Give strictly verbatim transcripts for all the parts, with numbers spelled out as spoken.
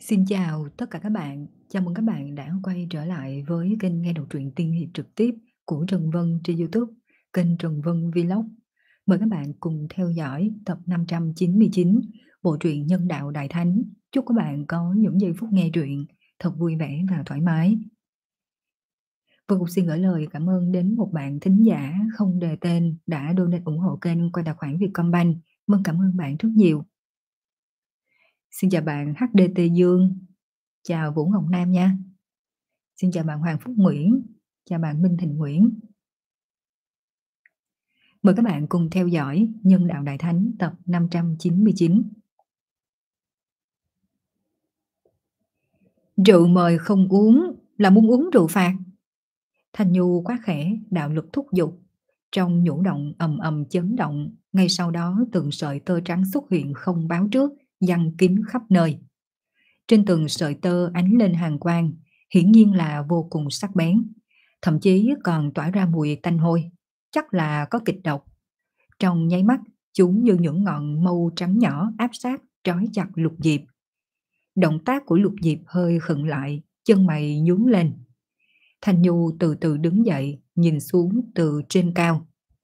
Xin chào tất cả các bạn, chào mừng các bạn đã quay trở lại với kênh nghe đọc truyện tiên hiệp trực tiếp của Trần Vân trên YouTube, kênh Trần Vân Vlog. Mời các bạn cùng theo dõi tập năm trăm chín mươi chín bộ truyện Nhân đạo Đại Thánh. Chúc các bạn có những giây phút nghe truyện thật vui vẻ và thoải mái. Vân cũng xin gửi lời cảm ơn đến một bạn thính giả không đề tên đã donate ủng hộ kênh qua tài khoản Vietcombank. Vâng, cảm ơn bạn rất nhiều. Xin chào bạn hát đê tê Dương, chào Vũ Ngọc Nam nha. Xin chào bạn Hoàng Phúc Nguyễn, chào bạn Minh Thịnh Nguyễn. Mời các bạn cùng theo dõi Nhân đạo Đại Thánh tập năm trăm chín mươi chín. Rượu mời không uống là muốn uống rượu phạt. Thanh Nhu quá khẽ, đạo lực thúc giục. Trong nhũ động ầm ầm chấn động, ngay sau đó từng sợi tơ trắng xuất hiện không báo trước, giăng kín khắp nơi. Trên từng sợi tơ ánh lên hàn quang, hiển nhiên là vô cùng sắc bén, thậm chí còn tỏa ra mùi tanh hôi, chắc là có kịch độc. Trong nháy mắt, chúng như những ngọn mâu trắng nhỏ áp sát trói chặt Lục Diệp. Động tác của Lục Diệp hơi khựng lại, chân mày nhướng lên. Thanh Nhu từ từ đứng dậy, nhìn xuống từ trên cao.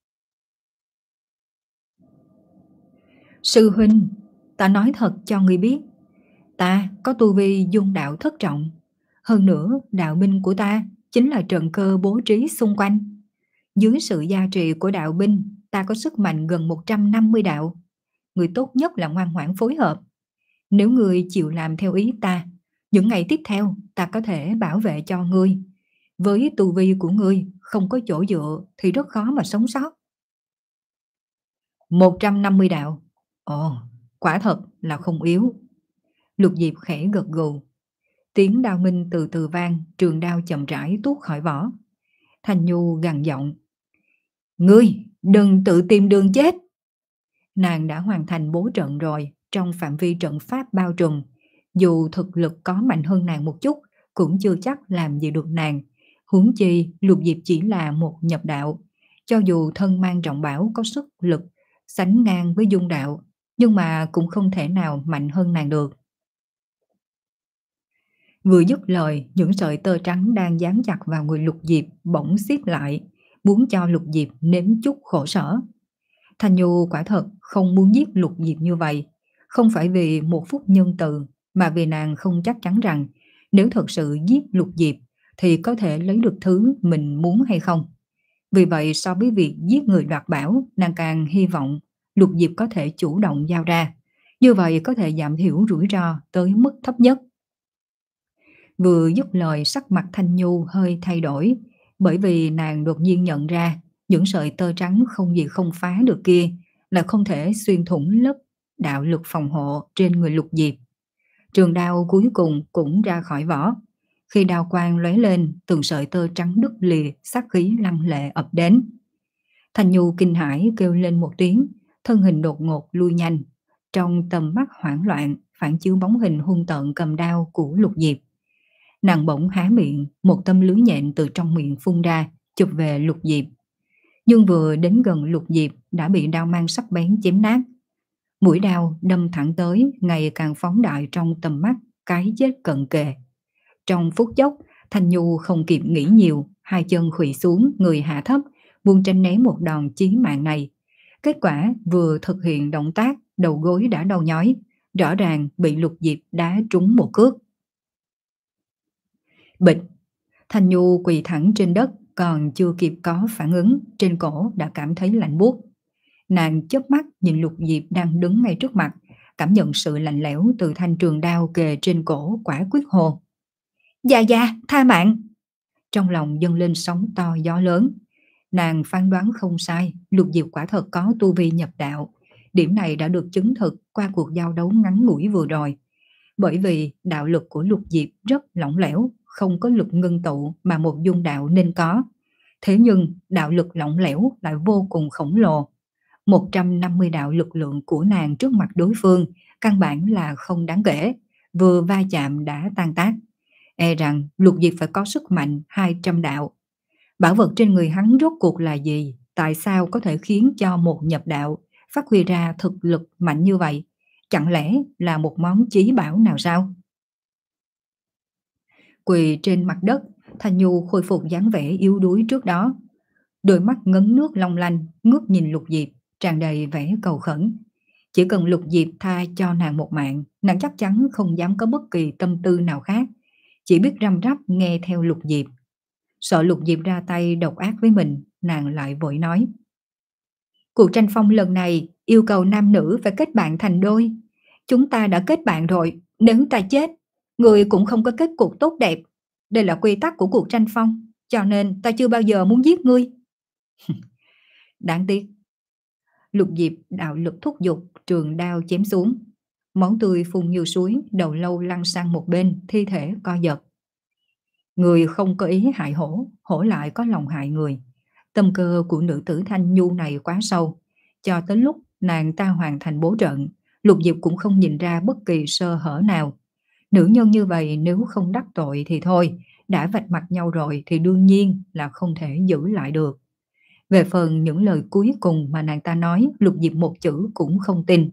Sư huynh, ta nói thật cho ngươi biết, ta có tu vi dung đạo thất trọng. Hơn nữa, đạo binh của ta chính là trận cơ bố trí xung quanh. Dưới sự gia trì của đạo binh, ta có sức mạnh gần một trăm năm mươi đạo. Người tốt nhất là ngoan ngoãn phối hợp. Nếu người chịu làm theo ý ta, những ngày tiếp theo ta có thể bảo vệ cho ngươi. Với tu vi của ngươi không có chỗ dựa thì rất khó mà sống sót. một trăm năm mươi đạo. Ồ, quả thật là không yếu. Lục Diệp khẽ gật gù. Tiếng đao minh từ từ vang, trường đao chậm rãi tuốt khỏi vỏ. Thanh Nhu gằn giọng. Ngươi đừng tự tìm đường chết. Nàng đã hoàn thành bố trận rồi, trong phạm vi trận pháp bao trùm. Dù thực lực có mạnh hơn nàng một chút, cũng chưa chắc làm gì được nàng. Huống chi Lục Diệp chỉ là một nhập đạo. Cho dù thân mang trọng bảo có sức lực sánh ngang với dung đạo, nhưng mà cũng không thể nào mạnh hơn nàng được. Vừa dứt lời, những sợi tơ trắng đang dán chặt vào người Lục Diệp bỗng siết lại, muốn cho Lục Diệp nếm chút khổ sở. Thanh Nhu quả thật không muốn giết Lục Diệp như vậy, không phải vì một phút nhân từ, mà vì nàng không chắc chắn rằng nếu thật sự giết Lục Diệp thì có thể lấy được thứ mình muốn hay không. Vì vậy so với việc giết người đoạt bảo, nàng càng hy vọng Lục Diệp có thể chủ động giao ra, như vậy có thể giảm thiểu rủi ro tới mức thấp nhất. Vừa dứt lời, sắc mặt Thanh Nhu hơi thay đổi, bởi vì nàng đột nhiên nhận ra những sợi tơ trắng không gì không phá được kia là không thể xuyên thủng lớp đạo lực phòng hộ trên người Lục Diệp. Trường đao cuối cùng cũng ra khỏi vỏ. Khi đao quang lóe lên, từng sợi tơ trắng đứt lìa, sát khí lăng lệ ập đến. Thanh Nhu kinh hãi kêu lên một tiếng, thân hình đột ngột lui nhanh. Trong tầm mắt hoảng loạn phản chiếu bóng hình hung tợn cầm đao của Lục Diệp. Nàng bỗng há miệng, một tấm lưới nhện từ trong miệng phun ra, chụp về Lục Diệp. Nhưng vừa đến gần Lục Diệp đã bị đao mang sắc bén chém nát. Mũi đao đâm thẳng tới, ngày càng phóng đại trong tầm mắt, cái chết cận kề. Trong phút chốc, Thanh Nhu không kịp nghĩ nhiều, hai chân khuỵu xuống, người hạ thấp, buông tránh né một đòn chí mạng này. Kết quả vừa thực hiện động tác, đầu gối đã đau nhói, rõ ràng bị Lục Diệp đá trúng một cước. Bịch! Thanh Nhu quỳ thẳng trên đất, còn chưa kịp có phản ứng, trên cổ đã cảm thấy lạnh buốt. Nàng chớp mắt nhìn Lục Diệp đang đứng ngay trước mặt, cảm nhận sự lạnh lẽo từ thanh trường đao kề trên cổ, quả quyết hồ. Dạ dạ, tha mạng! Trong lòng dâng lên sóng to gió lớn. Nàng phán đoán không sai, Lục Diệp quả thật có tu vi nhập đạo. Điểm này đã được chứng thực qua cuộc giao đấu ngắn ngủi vừa rồi. Bởi vì đạo lực của Lục Diệp rất lỏng lẻo, không có lực ngưng tụ mà một dung đạo nên có. Thế nhưng đạo lực lỏng lẻo lại vô cùng khổng lồ. một trăm năm mươi đạo lực lượng của nàng trước mặt đối phương căn bản là không đáng kể, vừa va chạm đã tan tác. E rằng Lục Diệp phải có sức mạnh hai trăm đạo. Bảo vật trên người hắn rốt cuộc là gì? Tại sao có thể khiến cho một nhập đạo phát huy ra thực lực mạnh như vậy? Chẳng lẽ là một món chí bảo nào sao? Quỳ trên mặt đất, Thanh Nhu khôi phục dáng vẻ yếu đuối trước đó. Đôi mắt ngấn nước long lanh, ngước nhìn Lục Diệp, tràn đầy vẻ cầu khẩn. Chỉ cần Lục Diệp tha cho nàng một mạng, nàng chắc chắn không dám có bất kỳ tâm tư nào khác, chỉ biết răm rắp nghe theo Lục Diệp. Sợ Lục Diệp ra tay độc ác với mình, nàng lại vội nói. Cuộc tranh phong lần này yêu cầu nam nữ phải kết bạn thành đôi. Chúng ta đã kết bạn rồi, nếu ta chết, người cũng không có kết cục tốt đẹp. Đây là quy tắc của cuộc tranh phong, cho nên ta chưa bao giờ muốn giết ngươi. Đáng tiếc. Lục Diệp đạo lực thúc giục, trường đao chém xuống. Máu tươi phun như suối, đầu lâu lăn sang một bên, thi thể co giật. Người không có ý hại hổ, hổ lại có lòng hại người. Tâm cơ của nữ tử Thanh Nhu này quá sâu. Cho tới lúc nàng ta hoàn thành bố trận, Lục Diệp cũng không nhìn ra bất kỳ sơ hở nào. Nữ nhân như vậy nếu không đắc tội thì thôi, đã vạch mặt nhau rồi thì đương nhiên là không thể giữ lại được. Về phần những lời cuối cùng mà nàng ta nói, Lục Diệp một chữ cũng không tin.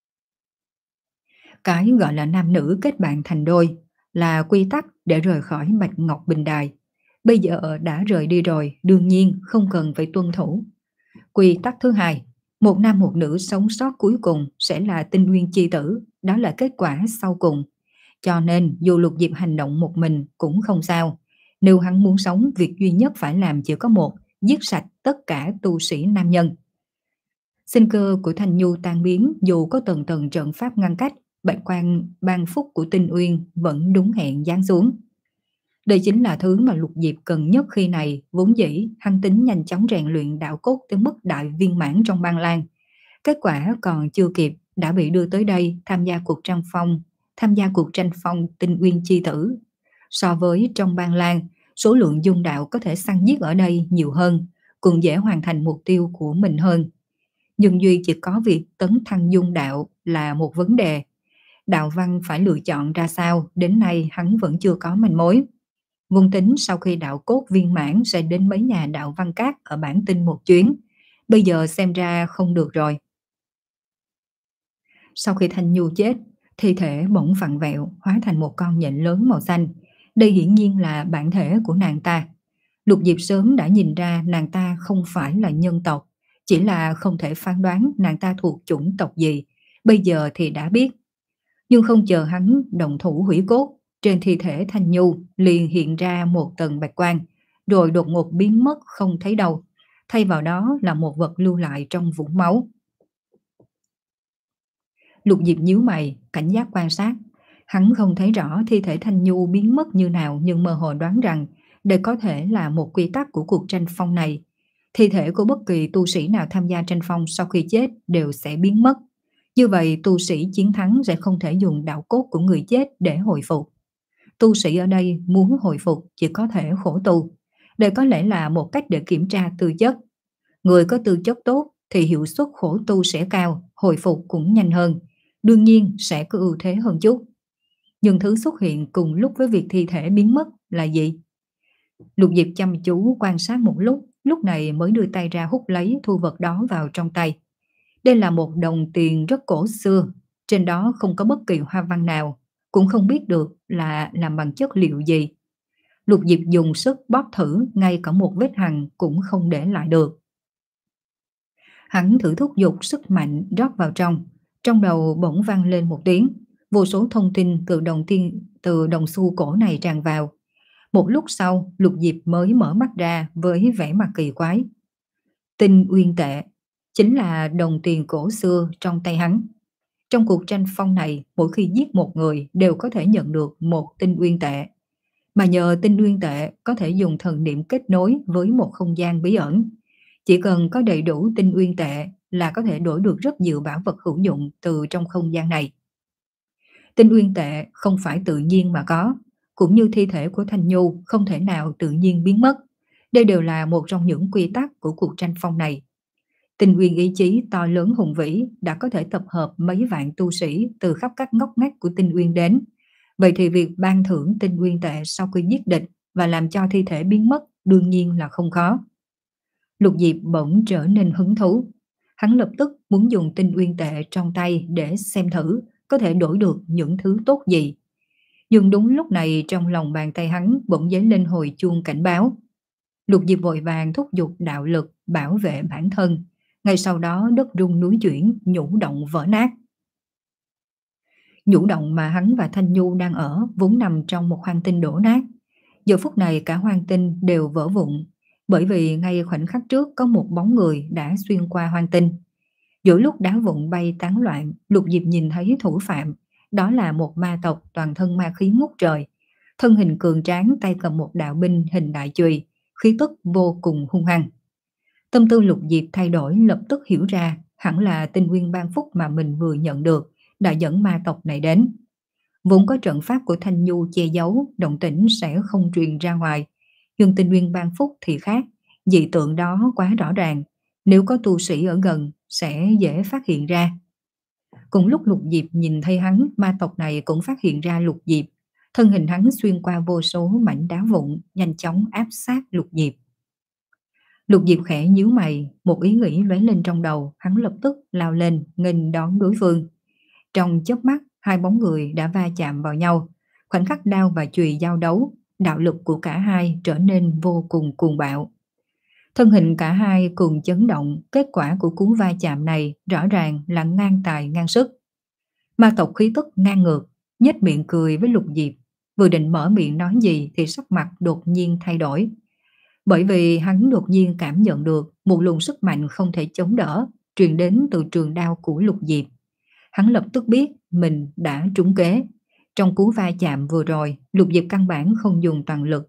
Cái gọi là nam nữ kết bạn thành đôi là quy tắc để rời khỏi Bạch Ngọc Bình Đài. Bây giờ đã rời đi rồi, đương nhiên không cần phải tuân thủ. Quy tắc thứ hai, một nam một nữ sống sót cuối cùng sẽ là tinh nguyên chi tử, đó là kết quả sau cùng. Cho nên dù Lục Diệp hành động một mình cũng không sao. Nếu hắn muốn sống, việc duy nhất phải làm chỉ có một, giết sạch tất cả tu sĩ nam nhân. Sinh cơ của Thanh Nhu tan biến, dù có tầng tầng trận pháp ngăn cách, bạch quan ban phúc của Tinh Uyên vẫn đúng hẹn giáng xuống. Đây chính là thứ mà Lục Diệp cần nhất khi này, vốn dĩ hắn tính nhanh chóng rèn luyện đạo cốt tới mức đại viên mãn trong Băng Lan. Kết quả còn chưa kịp đã bị đưa tới đây tham gia cuộc tranh phong, tham gia cuộc tranh phong Tinh Uyên chi tử. So với trong Băng Lan, số lượng dung đạo có thể săn giết ở đây nhiều hơn, cũng dễ hoàn thành mục tiêu của mình hơn. Nhưng duy chỉ có việc tấn thăng dung đạo là một vấn đề. Đạo văn phải lựa chọn ra sao, đến nay hắn vẫn chưa có manh mối. Vốn tính sau khi đạo cốt viên mãn sẽ đến mấy nhà đạo văn cát ở bản tinh một chuyến. Bây giờ xem ra không được rồi. Sau khi Thanh Nhu chết, thi thể bỗng vặn vẹo, hóa thành một con nhện lớn màu xanh. Đây hiển nhiên là bản thể của nàng ta. Lục Diệp sớm đã nhìn ra nàng ta không phải là nhân tộc, chỉ là không thể phán đoán nàng ta thuộc chủng tộc gì. Bây giờ thì đã biết. Nhưng không chờ hắn động thủ hủy cốt, trên thi thể Thanh Nhu liền hiện ra một tầng bạch quang, rồi đột ngột biến mất không thấy đâu. Thay vào đó là một vật lưu lại trong vũng máu. Lục Diệp nhíu mày, cảnh giác quan sát. Hắn không thấy rõ thi thể Thanh Nhu biến mất như nào, nhưng mơ hồ đoán rằng đây có thể là một quy tắc của cuộc tranh phong này. Thi thể của bất kỳ tu sĩ nào tham gia tranh phong sau khi chết đều sẽ biến mất. Như vậy tu sĩ chiến thắng sẽ không thể dùng đạo cốt của người chết để hồi phục. Tu sĩ ở đây muốn hồi phục chỉ có thể khổ tu. Đây có lẽ là một cách để kiểm tra tư chất. Người có tư chất tốt thì hiệu suất khổ tu sẽ cao, hồi phục cũng nhanh hơn. Đương nhiên sẽ có ưu thế hơn chút. Nhưng thứ xuất hiện cùng lúc với việc thi thể biến mất là gì? Lục Diệp chăm chú quan sát một lúc, lúc này mới đưa tay ra hút lấy thu vật đó vào trong tay. Đây là một đồng tiền rất cổ xưa, trên đó không có bất kỳ hoa văn nào, cũng không biết được là làm bằng chất liệu gì. Lục Diệp dùng sức bóp thử, ngay cả một vết hằn cũng không để lại được. Hắn thử thúc giục sức mạnh rót vào trong, trong đầu bỗng vang lên một tiếng, vô số thông tin từ đồng tiền từ đồng xu cổ này tràn vào. Một lúc sau, Lục Diệp mới mở mắt ra với vẻ mặt kỳ quái. Tinh uyên tệ chính là đồng tiền cổ xưa trong tay hắn. Trong cuộc tranh phong này, mỗi khi giết một người đều có thể nhận được một tinh uyên tệ. Mà nhờ tinh uyên tệ có thể dùng thần niệm kết nối với một không gian bí ẩn. Chỉ cần có đầy đủ tinh uyên tệ là có thể đổi được rất nhiều bảo vật hữu dụng từ trong không gian này. Tinh uyên tệ không phải tự nhiên mà có, cũng như thi thể của Thanh Nhu không thể nào tự nhiên biến mất. Đây đều là một trong những quy tắc của cuộc tranh phong này. Tinh uyên ý chí to lớn hùng vĩ đã có thể tập hợp mấy vạn tu sĩ từ khắp các ngóc ngách của Tinh Uyên đến. Vậy thì việc ban thưởng tinh uyên tệ sau khi giết địch và làm cho thi thể biến mất đương nhiên là không khó. Lục Diệp bỗng trở nên hứng thú. Hắn lập tức muốn dùng tinh uyên tệ trong tay để xem thử có thể đổi được những thứ tốt gì. Nhưng đúng lúc này trong lòng bàn tay hắn bỗng dấy lên hồi chuông cảnh báo. Lục Diệp vội vàng thúc giục đạo lực bảo vệ bản thân. Ngay sau đó đất rung núi chuyển, nhũ động vỡ nát. Nhũ động mà hắn và Thanh Nhu đang ở vốn nằm trong một hoang tinh đổ nát. Giờ phút này cả hoang tinh đều vỡ vụn, bởi vì ngay khoảnh khắc trước có một bóng người đã xuyên qua hoang tinh. Giữa lúc đá vụn bay tán loạn, Lục Diệp nhìn thấy thủ phạm, đó là một ma tộc toàn thân ma khí ngút trời. Thân hình cường tráng, tay cầm một đạo binh hình đại chùy, khí tức vô cùng hung hăng. Tâm tư Lục Diệp thay đổi, lập tức hiểu ra hẳn là tinh nguyên ban phúc mà mình vừa nhận được đã dẫn ma tộc này đến. Vốn có trận pháp của Thanh Nhu che giấu, động tĩnh sẽ không truyền ra ngoài. Nhưng tinh nguyên ban phúc thì khác, dị tượng đó quá rõ ràng, nếu có tu sĩ ở gần sẽ dễ phát hiện ra. Cùng lúc Lục Diệp nhìn thấy hắn, ma tộc này cũng phát hiện ra Lục Diệp. Thân hình hắn xuyên qua vô số mảnh đá vụn, nhanh chóng áp sát Lục Diệp. Lục Diệp khẽ nhíu mày, một ý nghĩ lóe lên trong đầu, hắn lập tức lao lên, nghênh đón đối phương. Trong chớp mắt, hai bóng người đã va chạm vào nhau. Khoảnh khắc đao và chùy giao đấu, đạo lực của cả hai trở nên vô cùng cuồng bạo. Thân hình cả hai cùng chấn động, kết quả của cú va chạm này rõ ràng là ngang tài ngang sức. Ma tộc khí tức ngang ngược, nhếch miệng cười với Lục Diệp, vừa định mở miệng nói gì thì sắc mặt đột nhiên thay đổi. Bởi vì hắn đột nhiên cảm nhận được một luồng sức mạnh không thể chống đỡ truyền đến từ trường đao của Lục Diệp. Hắn lập tức biết mình đã trúng kế. Trong cú va chạm vừa rồi, Lục Diệp căn bản không dùng toàn lực.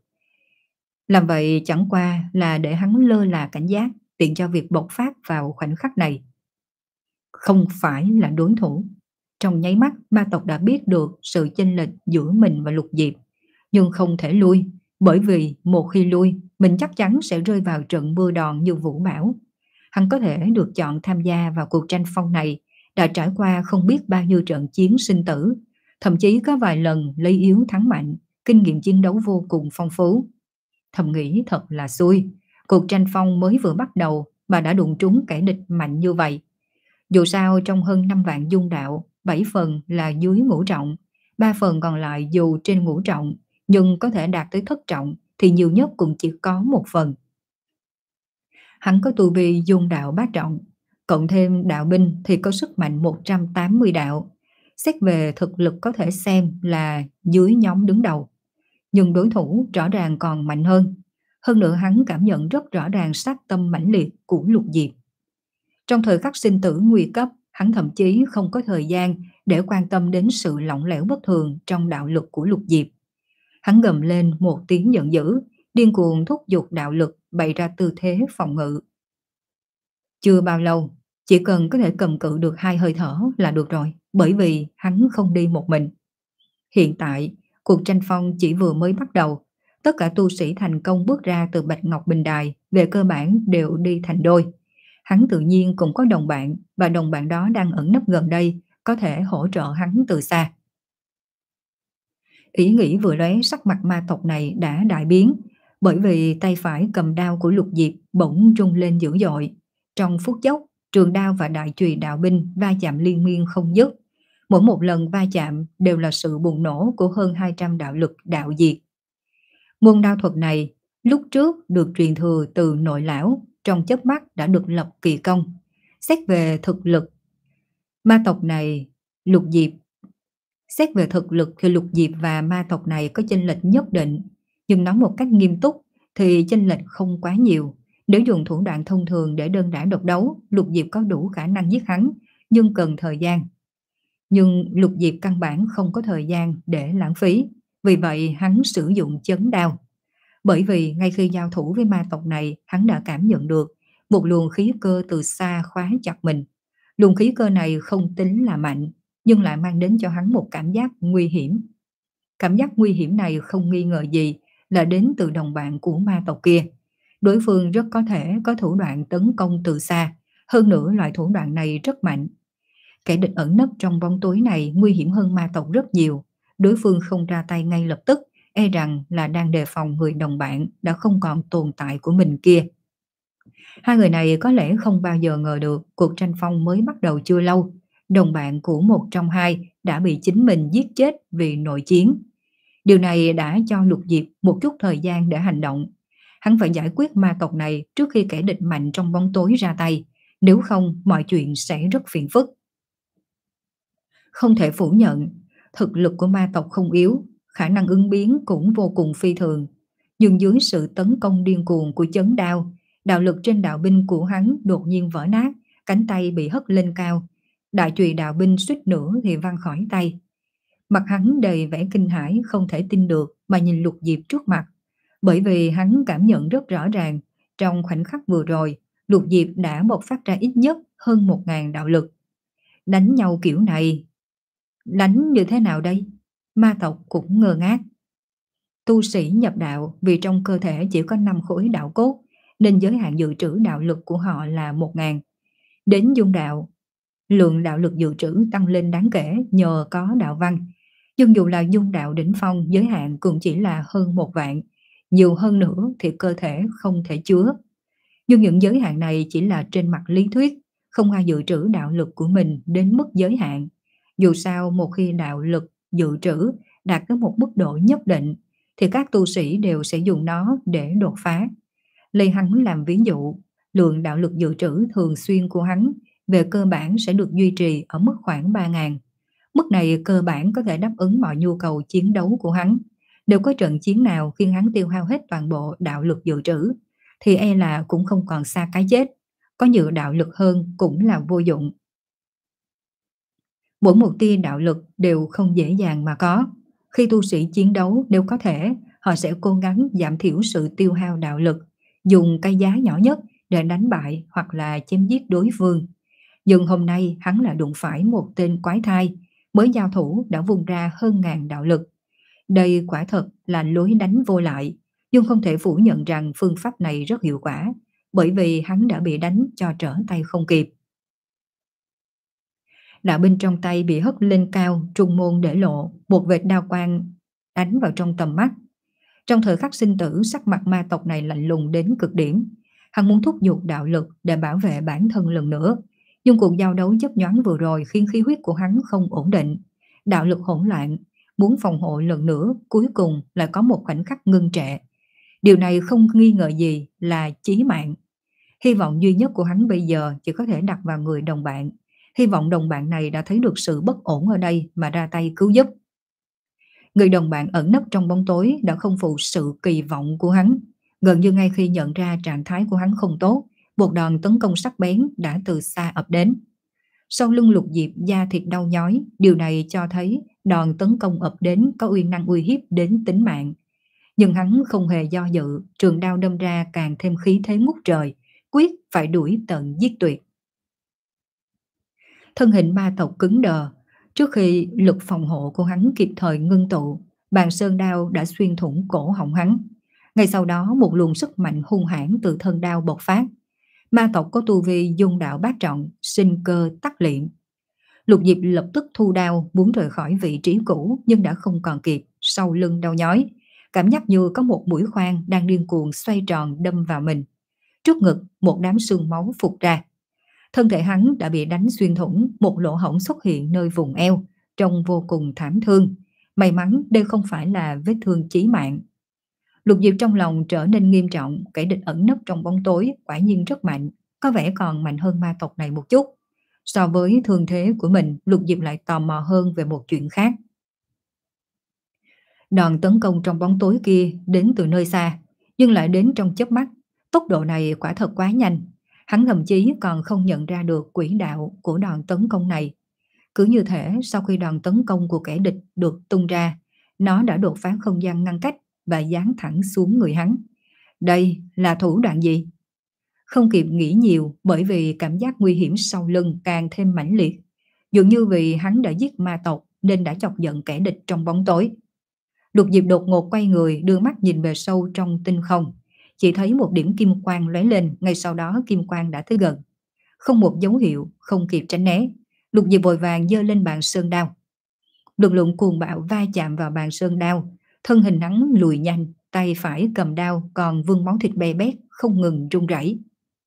Làm vậy chẳng qua là để hắn lơ là cảnh giác, tiện cho việc bộc phát vào khoảnh khắc này. Không phải là đối thủ. Trong nháy mắt, ma tộc đã biết được sự chênh lệch giữa mình và Lục Diệp. Nhưng không thể lui, bởi vì một khi lui, mình chắc chắn sẽ rơi vào trận mưa đòn như vũ bão. Hắn có thể được chọn tham gia vào cuộc tranh phong này, đã trải qua không biết bao nhiêu trận chiến sinh tử, thậm chí có vài lần lấy yếu thắng mạnh, kinh nghiệm chiến đấu vô cùng phong phú. Thầm nghĩ thật là xui, cuộc tranh phong mới vừa bắt đầu mà đã đụng trúng kẻ địch mạnh như vậy. Dù sao trong hơn năm vạn dung đạo, bảy phần là dưới ngũ trọng, ba phần còn lại dù trên ngũ trọng, nhưng có thể đạt tới thất trọng thì nhiều nhất cũng chỉ có một phần. Hắn có tu vi dung đạo bát trọng, cộng thêm đạo binh thì có sức mạnh một trăm tám mươi đạo. Xét về thực lực có thể xem là dưới nhóm đứng đầu. Nhưng đối thủ rõ ràng còn mạnh hơn. Hơn nữa hắn cảm nhận rất rõ ràng sát tâm mãnh liệt của Lục Diệp. Trong thời khắc sinh tử nguy cấp, hắn thậm chí không có thời gian để quan tâm đến sự lỏng lẻo bất thường trong đạo lực của Lục Diệp. Hắn gầm lên một tiếng giận dữ, điên cuồng thúc giục đạo lực bày ra tư thế phòng ngự. Chưa bao lâu, chỉ cần có thể cầm cự được hai hơi thở là được rồi, bởi vì hắn không đi một mình. Hiện tại, cuộc tranh phong chỉ vừa mới bắt đầu, tất cả tu sĩ thành công bước ra từ Bạch Ngọc Bình Đài về cơ bản đều đi thành đôi. Hắn tự nhiên cũng có đồng bạn, và đồng bạn đó đang ẩn nấp gần đây, có thể hỗ trợ hắn từ xa. Ý nghĩ vừa lóe, sắc mặt ma tộc này đã đại biến, bởi vì tay phải cầm đao của Lục Diệp bỗng rung lên dữ dội. Trong phút chốc, trường đao và đại chùy đạo binh va chạm liên miên không dứt. Mỗi một lần va chạm đều là sự bùng nổ của hơn hai trăm đạo lực đạo diệt. Môn đao thuật này lúc trước được truyền thừa từ nội lão, trong chớp mắt đã được lập kỳ công. Xét về thực lực, ma tộc này, Lục Diệp Xét về thực lực thì Lục Diệp và ma tộc này có chênh lệch nhất định, nhưng nói một cách nghiêm túc thì chênh lệch không quá nhiều. Nếu dùng thủ đoạn thông thường để đơn đả độc đấu, Lục Diệp có đủ khả năng giết hắn, nhưng cần thời gian. Nhưng Lục Diệp căn bản không có thời gian để lãng phí, vì vậy hắn sử dụng chấn đao. Bởi vì ngay khi giao thủ với ma tộc này, hắn đã cảm nhận được một luồng khí cơ từ xa khóa chặt mình. Luồng khí cơ này không tính là mạnh, nhưng lại mang đến cho hắn một cảm giác nguy hiểm. Cảm giác nguy hiểm này không nghi ngờ gì là đến từ đồng bạn của ma tộc kia. Đối phương rất có thể có thủ đoạn tấn công từ xa, hơn nữa loại thủ đoạn này rất mạnh. Kẻ địch ẩn nấp trong bóng tối này nguy hiểm hơn ma tộc rất nhiều. Đối phương không ra tay ngay lập tức, e rằng là đang đề phòng người đồng bạn đã không còn tồn tại của mình kia. Hai người này có lẽ không bao giờ ngờ được cuộc tranh phong mới bắt đầu chưa lâu, đồng bạn của một trong hai đã bị chính mình giết chết vì nội chiến. Điều này đã cho Lục Diệp một chút thời gian để hành động. Hắn phải giải quyết ma tộc này trước khi kẻ địch mạnh trong bóng tối ra tay, nếu không mọi chuyện sẽ rất phiền phức. Không thể phủ nhận, thực lực của ma tộc không yếu, khả năng ứng biến cũng vô cùng phi thường. Nhưng dưới sự tấn công điên cuồng của chấn đao, đạo lực trên đạo binh của hắn đột nhiên vỡ nát, cánh tay bị hất lên cao. Đại chùy đạo binh suýt nữa thì văng khỏi tay. Mặt hắn đầy vẻ kinh hãi không thể tin được mà nhìn Lục Diệp trước mặt. Bởi vì hắn cảm nhận rất rõ ràng, trong khoảnh khắc vừa rồi, Lục Diệp đã bộc phát ra ít nhất hơn một ngàn đạo lực. Đánh nhau kiểu này, đánh như thế nào đây? Ma tộc cũng ngơ ngác. Tu sĩ nhập đạo vì trong cơ thể chỉ có năm khối đạo cốt, nên giới hạn dự trữ đạo lực của họ là một ngàn. Đến dung đạo, lượng đạo lực dự trữ tăng lên đáng kể nhờ có đạo văn. Nhưng dù là dung đạo đỉnh phong, giới hạn cũng chỉ là hơn một vạn. Nhiều hơn nữa thì cơ thể không thể chứa. Nhưng những giới hạn này chỉ là trên mặt lý thuyết, không ai dự trữ đạo lực của mình đến mức giới hạn. Dù sao một khi đạo lực dự trữ đạt tới một mức độ nhất định, thì các tu sĩ đều sẽ dùng nó để đột phá. Lấy hắn làm ví dụ, lượng đạo lực dự trữ thường xuyên của hắn về cơ bản sẽ được duy trì ở mức khoảng ba ngàn. Mức này cơ bản có thể đáp ứng mọi nhu cầu chiến đấu của hắn. Nếu có trận chiến nào khiến hắn tiêu hao hết toàn bộ đạo lực dự trữ, thì e là cũng không còn xa cái chết. Có nhiều đạo lực hơn cũng là vô dụng. Mỗi một tia đạo lực đều không dễ dàng mà có. Khi tu sĩ chiến đấu, nếu có thể, họ sẽ cố gắng giảm thiểu sự tiêu hao đạo lực, dùng cái giá nhỏ nhất để đánh bại hoặc là chém giết đối phương. Nhưng hôm nay hắn lại đụng phải một tên quái thai, mới giao thủ đã vùng ra hơn ngàn đạo lực. Đây quả thật là lối đánh vô lại, nhưng không thể phủ nhận rằng phương pháp này rất hiệu quả, bởi vì hắn đã bị đánh cho trở tay không kịp. Đạo binh trong tay bị hất lên cao, trung môn để lộ, một vệt đao quang đánh vào trong tầm mắt. Trong thời khắc sinh tử, sắc mặt ma tộc này lạnh lùng đến cực điểm. Hắn muốn thúc giục đạo lực để bảo vệ bản thân lần nữa. Nhưng cuộc giao đấu chớp nhoáng vừa rồi khiến khí huyết của hắn không ổn định. Đạo lực hỗn loạn, muốn phòng hộ lần nữa, cuối cùng lại có một khoảnh khắc ngưng trệ. Điều này không nghi ngờ gì là chí mạng. Hy vọng duy nhất của hắn bây giờ chỉ có thể đặt vào người đồng bạn. Hy vọng đồng bạn này đã thấy được sự bất ổn ở đây mà ra tay cứu giúp. Người đồng bạn ẩn nấp trong bóng tối đã không phụ sự kỳ vọng của hắn. Gần như ngay khi nhận ra trạng thái của hắn không tốt, một đòn tấn công sắc bén đã từ xa ập đến. Sau lưng Lục Diệp da thịt đau nhói, điều này cho thấy đòn tấn công ập đến có uy năng uy hiếp đến tính mạng. Nhưng hắn không hề do dự, trường đao đâm ra càng thêm khí thế ngút trời, quyết phải đuổi tận giết tuyệt. Thân hình ma tộc cứng đờ, trước khi lực phòng hộ của hắn kịp thời ngưng tụ, bàn sơn đao đã xuyên thủng cổ họng hắn. Ngay sau đó một luồng sức mạnh hung hãn từ thân đao bộc phát. Ma tộc có tu vi dung đạo bát trọng, sinh cơ tắc liệm. Lục Diệp lập tức thu đao muốn rời khỏi vị trí cũ, nhưng đã không còn kịp, sau lưng đau nhói. Cảm giác như có một mũi khoan đang điên cuồng xoay tròn đâm vào mình. Trước ngực một đám xương máu phụt ra. Thân thể hắn đã bị đánh xuyên thủng, một lỗ hổng xuất hiện nơi vùng eo, trông vô cùng thảm thương. May mắn đây không phải là vết thương chí mạng. Lục Diệp trong lòng trở nên nghiêm trọng, kẻ địch ẩn nấp trong bóng tối quả nhiên rất mạnh, có vẻ còn mạnh hơn ma tộc này một chút. So với thương thế của mình, Lục Diệp lại tò mò hơn về một chuyện khác. Đòn tấn công trong bóng tối kia đến từ nơi xa, nhưng lại đến trong chớp mắt. Tốc độ này quả thật quá nhanh. Hắn thậm chí còn không nhận ra được quỹ đạo của đòn tấn công này. Cứ như thể sau khi đòn tấn công của kẻ địch được tung ra, nó đã đột phá không gian ngăn cách và giáng thẳng xuống người hắn. Đây là thủ đoạn gì? Không kịp nghĩ nhiều, bởi vì cảm giác nguy hiểm sau lưng càng thêm mãnh liệt. Dường như vì hắn đã giết ma tộc nên đã chọc giận kẻ địch trong bóng tối. Lục Diệp đột ngột quay người, đưa mắt nhìn về sâu trong tinh không. Chỉ thấy một điểm kim quang lóe lên, ngay sau đó kim quang đã tới gần. Không một dấu hiệu, không kịp tránh né, Lục Diệp vội vàng giơ lên bàn sơn đao. Lực lượng cuồng bạo va chạm vào bàn sơn đao, thân hình hắn lùi nhanh, tay phải cầm đao còn vương máu thịt bè bét, không ngừng run rẩy.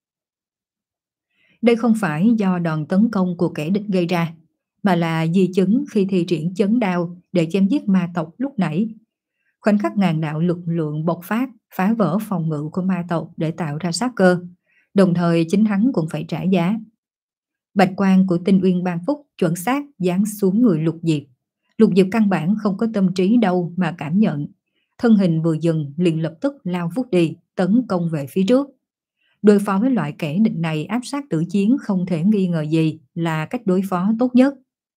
Đây không phải do đòn tấn công của kẻ địch gây ra, mà là di chứng khi thi triển chấn đao để chém giết ma tộc lúc nãy. Khoảnh khắc ngàn đạo lực lượng bộc phát, phá vỡ phòng ngự của ma tộc để tạo ra sát cơ, đồng thời chính hắn cũng phải trả giá. Bạch quang của tinh uyên ban phúc chuẩn xác giáng xuống người Lục Diệp. Lục Diệp căn bản không có tâm trí đâu mà cảm nhận. Thân hình vừa dừng liền lập tức lao vút đi, tấn công về phía trước. Đối phó với loại kẻ địch này, áp sát tử chiến không thể nghi ngờ gì là cách đối phó tốt nhất.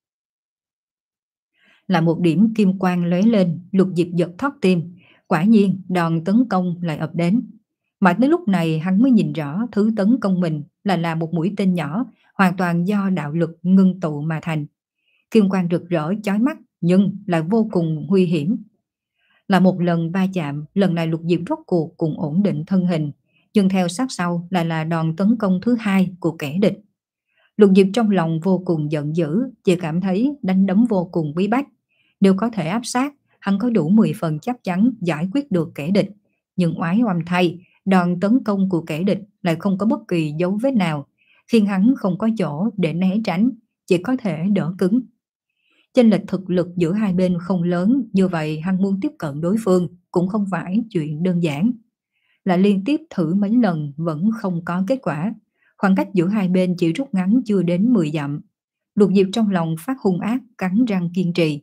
Là một điểm kim quang lóe lên, Lục Diệp giật thót tim. Quả nhiên đòn tấn công lại ập đến. Mãi tới lúc này hắn mới nhìn rõ thứ tấn công mình là là một mũi tên nhỏ, hoàn toàn do đạo lực ngưng tụ mà thành. Kim quang rực rỡ chói mắt nhưng lại vô cùng nguy hiểm. Là một lần va chạm, lần này Lục Diệp rốt cuộc cùng ổn định thân hình, nhưng theo sát sau lại là đòn tấn công thứ hai của kẻ địch. Lục Diệp trong lòng vô cùng giận dữ, chỉ cảm thấy đánh đấm vô cùng bí bách. Nếu có thể áp sát, hắn có đủ mười phần chắc chắn giải quyết được kẻ địch. Nhưng oái oăm thay, đòn tấn công của kẻ địch lại không có bất kỳ dấu vết nào, khiến hắn không có chỗ để né tránh, chỉ có thể đỡ cứng. Chênh lệch thực lực giữa hai bên không lớn, như vậy hắn muốn tiếp cận đối phương cũng không phải chuyện đơn giản. Lại liên tiếp thử mấy lần vẫn không có kết quả, khoảng cách giữa hai bên chỉ rút ngắn chưa đến mười dặm. Lục Diệp trong lòng phát hung ác, cắn răng kiên trì.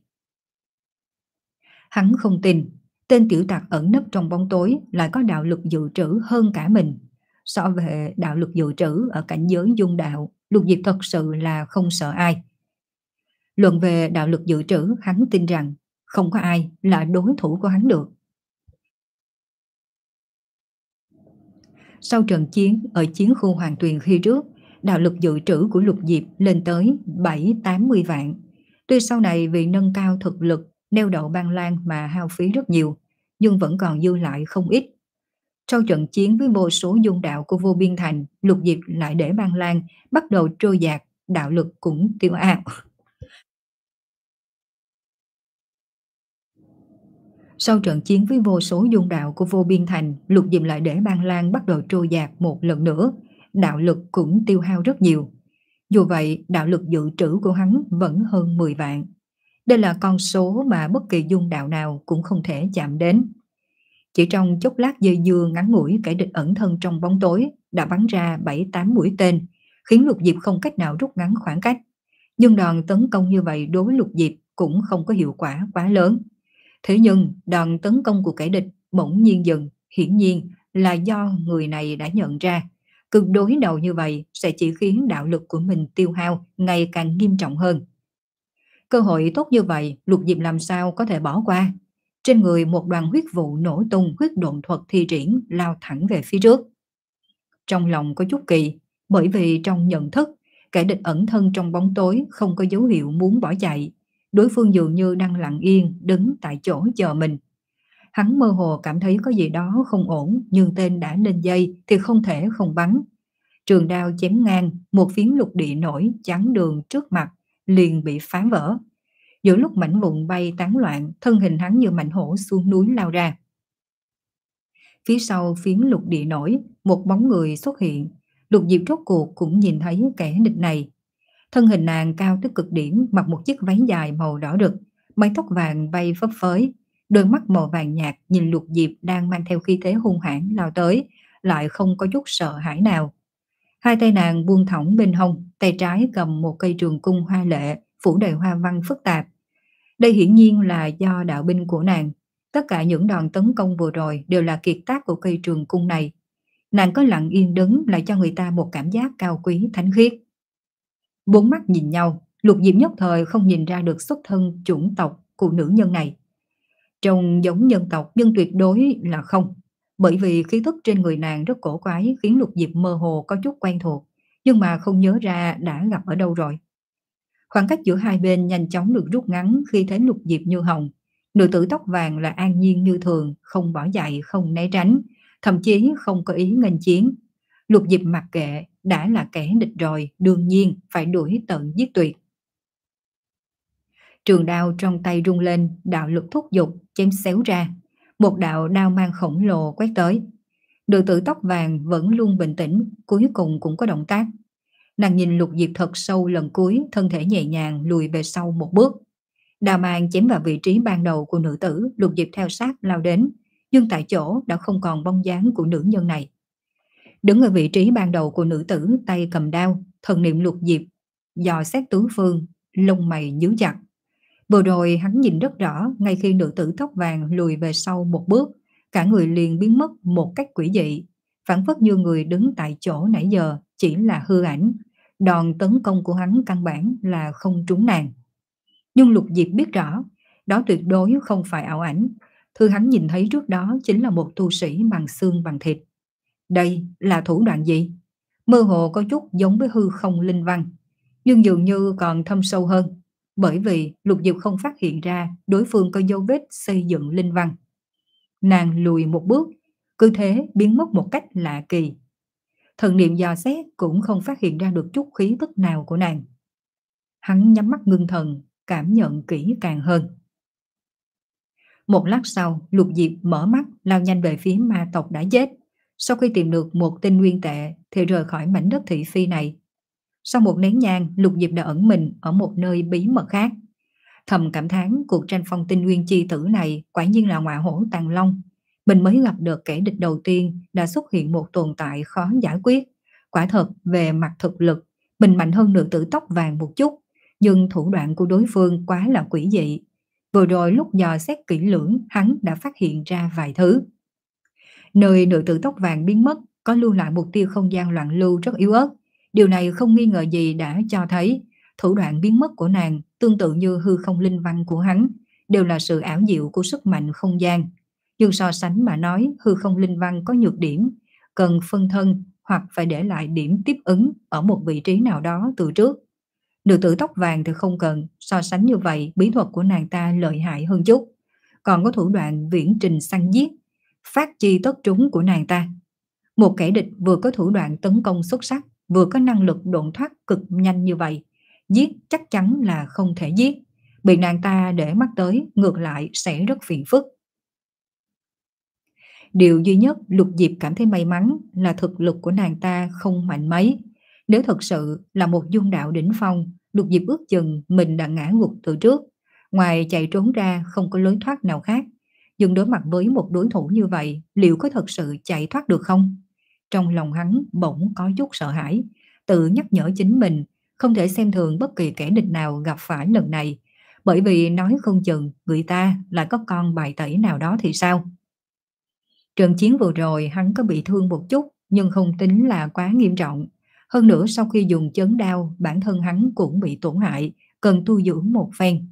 Hắn không tin, tên tiểu tặc ẩn nấp trong bóng tối lại có đạo lực dự trữ hơn cả mình. So về đạo lực dự trữ ở cảnh giới dung đạo, Lục Diệp thật sự là không sợ ai. Luận về đạo lực dự trữ, hắn tin rằng không có ai là đối thủ của hắn được. Sau trận chiến ở chiến khu Hoàng Tuyền khi trước, đạo lực dự trữ của Lục Diệp lên tới bảy tám mươi vạn. Tuy sau này vì nâng cao thực lực, neo đậu Ban Lan mà hao phí rất nhiều, nhưng vẫn còn dư lại không ít. Sau trận chiến với vô số dung đạo của Vô Biên Thành, Lục Diệp lại để Ban Lan bắt đầu trôi dạt, đạo lực cũng tiêu hao. Sau trận chiến với vô số dung đạo của Vô Biên Thành, Lục Diệp lại để Ban Lan bắt đầu trôi dạt một lần nữa, đạo lực cũng tiêu hao rất nhiều. Dù vậy, đạo lực dự trữ của hắn vẫn hơn mười vạn. Đây là con số mà bất kỳ dung đạo nào cũng không thể chạm đến. Chỉ trong chốc lát dây dưa ngắn ngủi, kẻ địch ẩn thân trong bóng tối đã bắn ra bảy tám mũi tên, khiến Lục Diệp không cách nào rút ngắn khoảng cách. Nhưng đòn tấn công như vậy đối với Lục Diệp cũng không có hiệu quả quá lớn. Thế nhưng đòn tấn công của kẻ địch bỗng nhiên dừng, hiển nhiên là do người này đã nhận ra cực đối đầu như vậy sẽ chỉ khiến đạo lực của mình tiêu hao ngày càng nghiêm trọng hơn. Cơ hội tốt như vậy, Lục Diệp làm sao có thể bỏ qua. Trên người một đoàn huyết vụ nổ tung, huyết độn thuật thi triển lao thẳng về phía trước. Trong lòng có chút kỳ, bởi vì trong nhận thức, kẻ địch ẩn thân trong bóng tối không có dấu hiệu muốn bỏ chạy. Đối phương dường như đang lặng yên đứng tại chỗ chờ mình. Hắn mơ hồ cảm thấy có gì đó không ổn, nhưng tên đã lên dây thì không thể không bắn. Trường đao chém ngang, một phiến lục địa nổi chắn đường trước mặt liền bị phá vỡ. Giữa lúc mảnh vụn bay tán loạn, thân hình hắn như mảnh hổ xuống núi lao ra. Phía sau phiến lục địa nổi, một bóng người xuất hiện. Lục Diệp rốt cuộc cũng nhìn thấy kẻ địch này. Thân hình nàng cao tới cực điểm, mặc một chiếc váy dài màu đỏ rực, mái tóc vàng bay phấp phới, đôi mắt màu vàng nhạt nhìn Lục Diệp đang mang theo khí thế hung hãn lao tới, lại không có chút sợ hãi nào. Hai tay nàng buông thõng bên hông, tay trái cầm một cây trường cung hoa lệ, phủ đầy hoa văn phức tạp. Đây hiển nhiên là do đạo binh của nàng. Tất cả những đòn tấn công vừa rồi đều là kiệt tác của cây trường cung này. Nàng có lặng yên đứng lại cho người ta một cảm giác cao quý thánh khiết. Bốn mắt nhìn nhau, Lục Diệp nhất thời không nhìn ra được xuất thân chủng tộc của nữ nhân này. Trông giống nhân tộc nhưng tuyệt đối là không. Bởi vì khí thức trên người nàng rất cổ quái khiến Lục Diệp mơ hồ có chút quen thuộc, nhưng mà không nhớ ra đã gặp ở đâu rồi. Khoảng cách giữa hai bên nhanh chóng được rút ngắn khi thấy Lục Diệp như hồng. Nữ tử tóc vàng là an nhiên như thường, không bỏ chạy, không né tránh, thậm chí không có ý nghênh chiến. Lục Diệp mặc kệ, đã là kẻ địch rồi, đương nhiên phải đuổi tận giết tuyệt. Trường đao trong tay rung lên, đạo lực thúc giục, chém xéo ra. Một đạo đao mang khổng lồ quét tới. Nữ tử tóc vàng vẫn luôn bình tĩnh, cuối cùng cũng có động tác. Nàng nhìn Lục Diệp thật sâu lần cuối, thân thể nhẹ nhàng lùi về sau một bước. Đao mang chém vào vị trí ban đầu của nữ tử, Lục Diệp theo sát lao đến, nhưng tại chỗ đã không còn bóng dáng của nữ nhân này. Đứng ở vị trí ban đầu của nữ tử, tay cầm đao, thần niệm Lục Diệp dò xét tứ phương, lông mày nhíu chặt. Vừa rồi hắn nhìn rất rõ, ngay khi nữ tử tóc vàng lùi về sau một bước, cả người liền biến mất một cách quỷ dị, phảng phất như người đứng tại chỗ nãy giờ chỉ là hư ảnh. Đòn tấn công của hắn căn bản là không trúng nàng. Nhưng Lục Diệp biết rõ, đó tuyệt đối không phải ảo ảnh. Thứ hắn nhìn thấy trước đó chính là một tu sĩ bằng xương bằng thịt. Đây là thủ đoạn gì? Mơ hồ có chút giống với hư không linh văn, nhưng dường như còn thâm sâu hơn, bởi vì Lục Diệp không phát hiện ra đối phương có dấu vết xây dựng linh văn. Nàng lùi một bước, cứ thế biến mất một cách lạ kỳ. Thần niệm dò xét cũng không phát hiện ra được chút khí tức nào của nàng. Hắn nhắm mắt ngưng thần, cảm nhận kỹ càng hơn. Một lát sau, Lục Diệp mở mắt lao nhanh về phía ma tộc đã chết. Sau khi tìm được một tinh nguyên tệ thì rời khỏi mảnh đất thị phi này. Sau một nén nhang, Lục Diệp đã ẩn mình ở một nơi bí mật khác. Thầm cảm thán cuộc tranh phong tinh nguyên chi tử này quả nhiên là ngọa hổ tàng long. Mình mới gặp được kẻ địch đầu tiên đã xuất hiện một tồn tại khó giải quyết. Quả thật về mặt thực lực, mình mạnh hơn nữ tử tóc vàng một chút, nhưng thủ đoạn của đối phương quá là quỷ dị. Vừa rồi lúc dò xét kỹ lưỡng, hắn đã phát hiện ra vài thứ. Nơi nữ tử tóc vàng biến mất có lưu lại một tia không gian loạn lưu rất yếu ớt. Điều này không nghi ngờ gì đã cho thấy thủ đoạn biến mất của nàng tương tự như hư không linh văn của hắn, đều là sự ảo diệu của sức mạnh không gian. Nhưng so sánh mà nói, hư không linh văn có nhược điểm, cần phân thân hoặc phải để lại điểm tiếp ứng ở một vị trí nào đó từ trước. Nữ tử tóc vàng thì không cần, so sánh như vậy bí thuật của nàng ta lợi hại hơn chút. Còn có thủ đoạn viễn trình săn giết, phát chi tất trúng của nàng ta. Một kẻ địch vừa có thủ đoạn tấn công xuất sắc, vừa có năng lực độn thoát cực nhanh như vậy, giết chắc chắn là không thể giết. Bị nàng ta để mắt tới, ngược lại sẽ rất phiền phức. Điều duy nhất Lục Diệp cảm thấy may mắn là thực lực của nàng ta không mạnh mấy. Nếu thật sự là một dung đạo đỉnh phong, Lục Diệp ước chừng mình đã ngã gục từ trước. Ngoài chạy trốn ra không có lối thoát nào khác. Nhưng đối mặt với một đối thủ như vậy, liệu có thật sự chạy thoát được không? Trong lòng hắn bỗng có chút sợ hãi, tự nhắc nhở chính mình không thể xem thường bất kỳ kẻ địch nào gặp phải lần này, bởi vì nói không chừng người ta lại có con bài tẩy nào đó thì sao? Trận chiến vừa rồi hắn có bị thương một chút, nhưng không tính là quá nghiêm trọng. Hơn nữa sau khi dùng chấn đao, bản thân hắn cũng bị tổn hại, cần tu dưỡng một phen.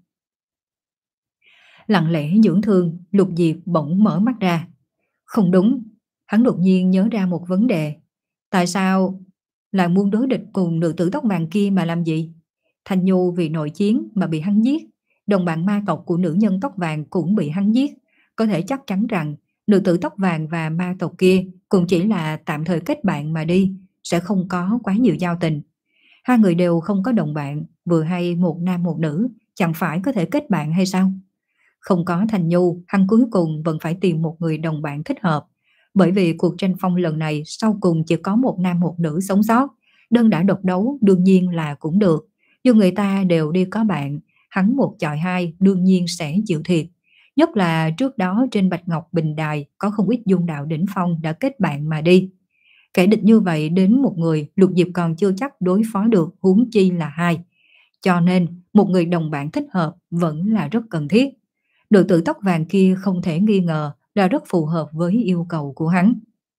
Lặng lẽ dưỡng thương, Lục Diệp bỗng mở mắt ra. Không đúng, hắn đột nhiên nhớ ra một vấn đề. Tại sao lại muốn đối địch cùng nữ tử tóc vàng kia mà làm gì? Thanh Nhu vì nội chiến mà bị hắn giết, đồng bạn ma tộc của nữ nhân tóc vàng cũng bị hắn giết. Có thể chắc chắn rằng nữ tử tóc vàng và ma tộc kia cũng chỉ là tạm thời kết bạn mà đi, sẽ không có quá nhiều giao tình. Hai người đều không có đồng bạn, vừa hay một nam một nữ, chẳng phải có thể kết bạn hay sao? Không có Thanh Nhu, hắn cuối cùng vẫn phải tìm một người đồng bạn thích hợp. Bởi vì cuộc tranh phong lần này sau cùng chỉ có một nam một nữ sống sót. Đơn đã độc đấu đương nhiên là cũng được. Nhưng người ta đều đi có bạn, hắn một chọi hai đương nhiên sẽ chịu thiệt. Nhất là trước đó trên Bạch Ngọc Bình Đài có không ít dung đạo đỉnh phong đã kết bạn mà đi. Kẻ địch như vậy đến một người, Lục Diệp còn chưa chắc đối phó được, huống chi là hai. Cho nên một người đồng bạn thích hợp vẫn là rất cần thiết. Nữ tử tóc vàng kia không thể nghi ngờ là rất phù hợp với yêu cầu của hắn.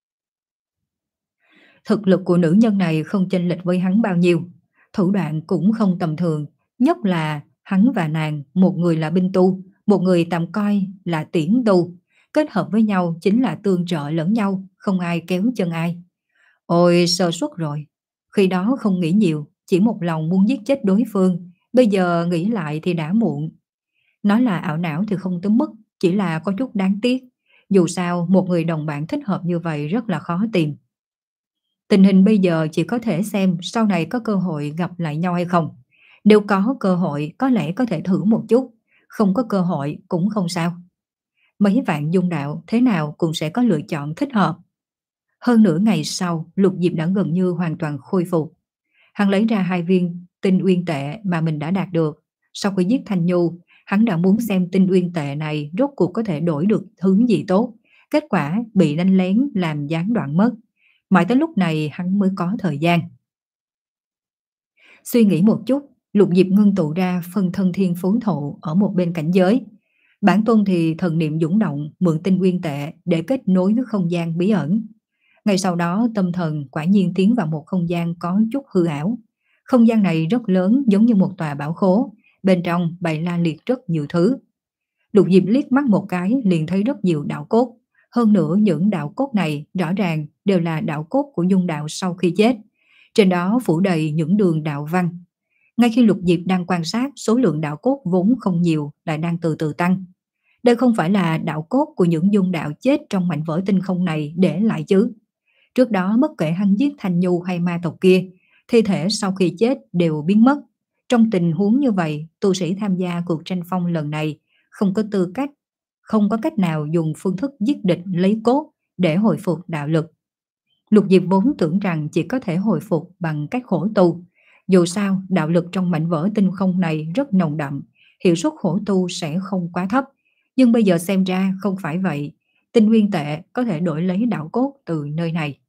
Thực lực của nữ nhân này không chênh lệch với hắn bao nhiêu, thủ đoạn cũng không tầm thường, nhất là hắn và nàng, một người là binh tu, một người tạm coi là tiễn tu, kết hợp với nhau chính là tương trợ lẫn nhau, không ai kéo chân ai. Ôi sơ suất rồi, khi đó không nghĩ nhiều, chỉ một lòng muốn giết chết đối phương, bây giờ nghĩ lại thì đã muộn. Nói là ảo não thì không tới mức, chỉ là có chút đáng tiếc. Dù sao, một người đồng bạn thích hợp như vậy rất là khó tìm. Tình hình bây giờ chỉ có thể xem sau này có cơ hội gặp lại nhau hay không. Nếu có cơ hội, có lẽ có thể thử một chút. Không có cơ hội cũng không sao. Mấy vạn dung đạo thế nào cũng sẽ có lựa chọn thích hợp. Hơn nửa ngày sau, Lục Diệp đã gần như hoàn toàn khôi phục. Hắn lấy ra hai viên tinh uyên tệ mà mình đã đạt được. Sau khi giết Thanh Nhu, Hắn đã muốn xem tinh uyên tệ này rốt cuộc có thể đổi được thứ gì tốt. Kết quả bị đánh lén làm gián đoạn mất. Mãi tới lúc này hắn mới có thời gian. Suy nghĩ một chút, Lục Diệp ngưng tụ ra phân thân thiên phú thụ ở một bên cảnh giới. Bản tôn thì thần niệm dũng động, mượn tinh uyên tệ để kết nối với không gian bí ẩn. Ngay sau đó tâm thần quả nhiên tiến vào một không gian có chút hư ảo. Không gian này rất lớn, giống như một tòa bảo khố, bên trong bày la liệt rất nhiều thứ. Lục Diệp liếc mắt một cái liền thấy rất nhiều đạo cốt. Hơn nữa những đạo cốt này rõ ràng đều là đạo cốt của dung đạo sau khi chết. Trên đó phủ đầy những đường đạo văn. Ngay khi Lục Diệp đang quan sát, số lượng đạo cốt vốn không nhiều lại đang từ từ tăng. Đây không phải là đạo cốt của những dung đạo chết trong mảnh vỡ tinh không này để lại chứ. Trước đó bất kể hắn giết Thanh Nhu hay ma tộc kia, thi thể sau khi chết đều biến mất. Trong tình huống như vậy, tu sĩ tham gia cuộc tranh phong lần này không có tư cách, không có cách nào dùng phương thức giết địch lấy cốt để hồi phục đạo lực. Lục Diệp vốn tưởng rằng chỉ có thể hồi phục bằng cách khổ tu. Dù sao, đạo lực trong mảnh vỡ tinh không này rất nồng đậm, hiệu suất khổ tu sẽ không quá thấp. Nhưng bây giờ xem ra không phải vậy. Tinh nguyên tệ có thể đổi lấy đạo cốt từ nơi này.